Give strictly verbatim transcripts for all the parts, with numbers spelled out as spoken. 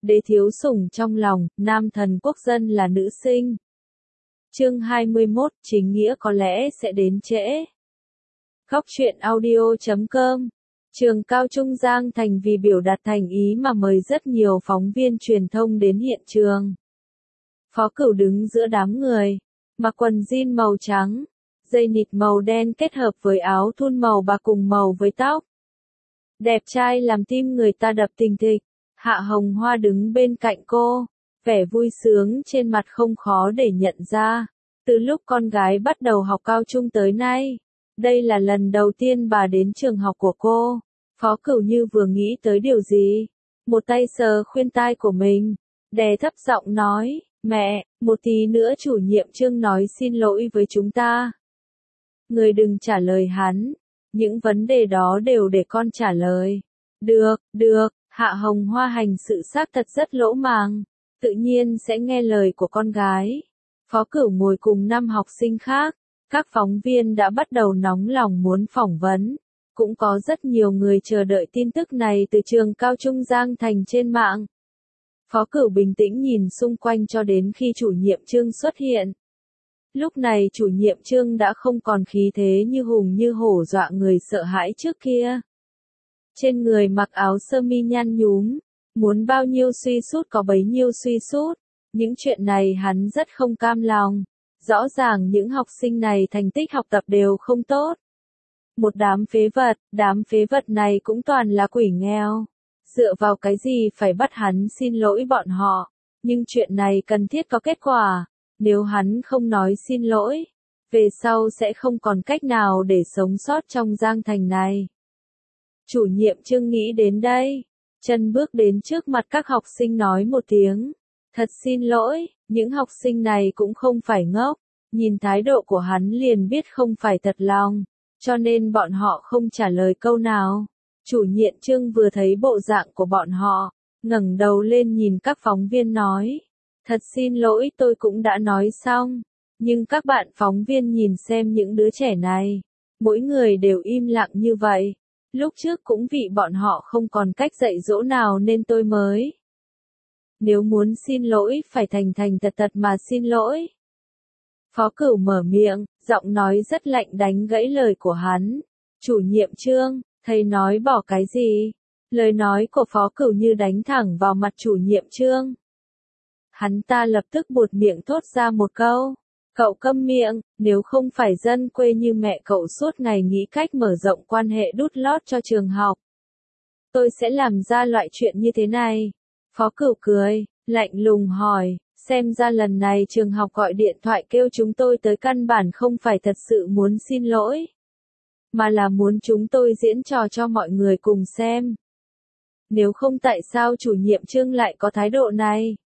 đế thiếu sủng trong lòng, nam thần quốc dân là nữ sinh. Chương hai mươi mốt, chính nghĩa có lẽ sẽ đến trễ. Góc truyện audio chấm com. Trường Cao Trung Giang Thành vì biểu đạt thành ý mà mời rất nhiều phóng viên truyền thông đến hiện trường. Phó Cửu đứng giữa đám người, mặc quần jean màu trắng, dây nịt màu đen kết hợp với áo thun màu bạc cùng màu với tóc. Đẹp trai làm tim người ta đập thình thịch. Hạ Hồng Hoa đứng bên cạnh cô, vẻ vui sướng trên mặt không khó để nhận ra. Từ lúc con gái bắt đầu học cao trung tới nay, đây là lần đầu tiên bà đến trường học của cô. Phó Cửu như vừa nghĩ tới điều gì, một tay sờ khuyên tai của mình, đè thấp giọng nói, mẹ, một tí nữa chủ nhiệm Trương nói xin lỗi với chúng ta. Người đừng trả lời hắn, những vấn đề đó đều để con trả lời. Được, được, Hạ Hồng Hoa hành sự xác thật rất lỗ mãng, tự nhiên sẽ nghe lời của con gái. Phó Cửu ngồi cùng năm học sinh khác, các phóng viên đã bắt đầu nóng lòng muốn phỏng vấn. Cũng có rất nhiều người chờ đợi tin tức này từ trường Cao Trung Giang Thành trên mạng. Phó Cửu bình tĩnh nhìn xung quanh cho đến khi chủ nhiệm Trương xuất hiện. Lúc này chủ nhiệm Trương đã không còn khí thế như hùng như hổ dọa người sợ hãi trước kia. Trên người mặc áo sơ mi nhăn nhúm, muốn bao nhiêu suy sút có bấy nhiêu suy sút. Những chuyện này hắn rất không cam lòng. Rõ ràng những học sinh này thành tích học tập đều không tốt. Một đám phế vật, đám phế vật này cũng toàn là quỷ nghèo. Dựa vào cái gì phải bắt hắn xin lỗi bọn họ. Nhưng chuyện này cần thiết có kết quả. Nếu hắn không nói xin lỗi, về sau sẽ không còn cách nào để sống sót trong Giang Thành này. Chủ nhiệm Trương nghĩ đến đây, chân bước đến trước mặt các học sinh nói một tiếng. Thật xin lỗi, những học sinh này cũng không phải ngốc, nhìn thái độ của hắn liền biết không phải thật lòng, cho nên bọn họ không trả lời câu nào. Chủ nhiệm Trương vừa thấy bộ dạng của bọn họ, ngẩng đầu lên nhìn các phóng viên nói. Thật xin lỗi tôi cũng đã nói xong, nhưng các bạn phóng viên nhìn xem những đứa trẻ này, mỗi người đều im lặng như vậy. Lúc trước cũng vì bọn họ không còn cách dạy dỗ nào nên tôi mới. Nếu muốn xin lỗi phải thành thành thật thật mà xin lỗi. Phó Cửu mở miệng, giọng nói rất lạnh đánh gãy lời của hắn. Chủ nhiệm Trương, thầy nói bỏ cái gì? Lời nói của Phó Cửu như đánh thẳng vào mặt chủ nhiệm Trương. Hắn ta lập tức buột miệng thốt ra một câu. Cậu câm miệng, nếu không phải dân quê như mẹ cậu suốt ngày nghĩ cách mở rộng quan hệ đút lót cho trường học, tôi sẽ làm ra loại chuyện như thế này. Phó Cửu cười, lạnh lùng hỏi, xem ra lần này trường học gọi điện thoại kêu chúng tôi tới căn bản không phải thật sự muốn xin lỗi, mà là muốn chúng tôi diễn trò cho mọi người cùng xem. Nếu không tại sao chủ nhiệm Trương lại có thái độ này?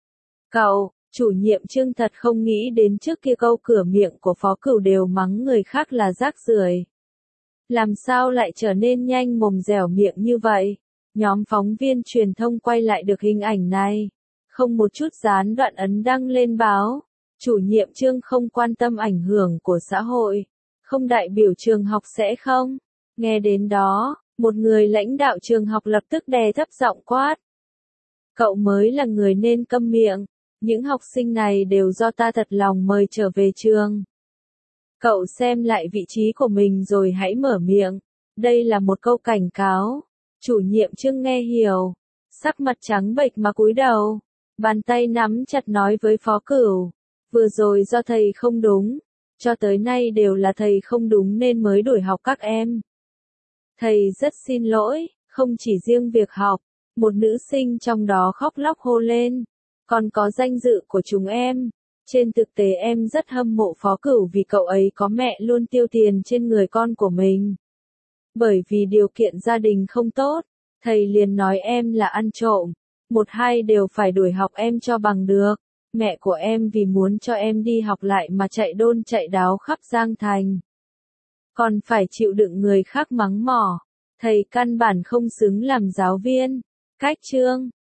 Cậu, chủ nhiệm Trương thật không nghĩ đến trước kia câu cửa miệng của Phó Cửu đều mắng người khác là rác rưởi. Làm sao lại trở nên nhanh mồm dẻo miệng như vậy? Nhóm phóng viên truyền thông quay lại được hình ảnh này. Không một chút gián đoạn ấn đăng lên báo. Chủ nhiệm Trương không quan tâm ảnh hưởng của xã hội. Không đại biểu trường học sẽ không. Nghe đến đó, một người lãnh đạo trường học lập tức đè thấp giọng quát. Cậu mới là người nên câm miệng. Những học sinh này đều do ta thật lòng mời trở về trường. Cậu xem lại vị trí của mình rồi hãy mở miệng. Đây là một câu cảnh cáo. Chủ nhiệm Trương nghe hiểu. Sắc mặt trắng bệch mà cúi đầu. Bàn tay nắm chặt nói với Phó Cửu. Vừa rồi do thầy không đúng. Cho tới nay đều là thầy không đúng nên mới đuổi học các em. Thầy rất xin lỗi, không chỉ riêng việc học. Một nữ sinh trong đó khóc lóc hô lên. Còn có danh dự của chúng em. Trên thực tế em rất hâm mộ Phó Cửu vì cậu ấy có mẹ luôn tiêu tiền trên người con của mình. Bởi vì điều kiện gia đình không tốt, thầy liền nói em là ăn trộm. Một hai đều phải đuổi học em cho bằng được. Mẹ của em vì muốn cho em đi học lại mà chạy đôn chạy đáo khắp Giang Thành. Còn phải chịu đựng người khác mắng mỏ. Thầy căn bản không xứng làm giáo viên. Cách Trương,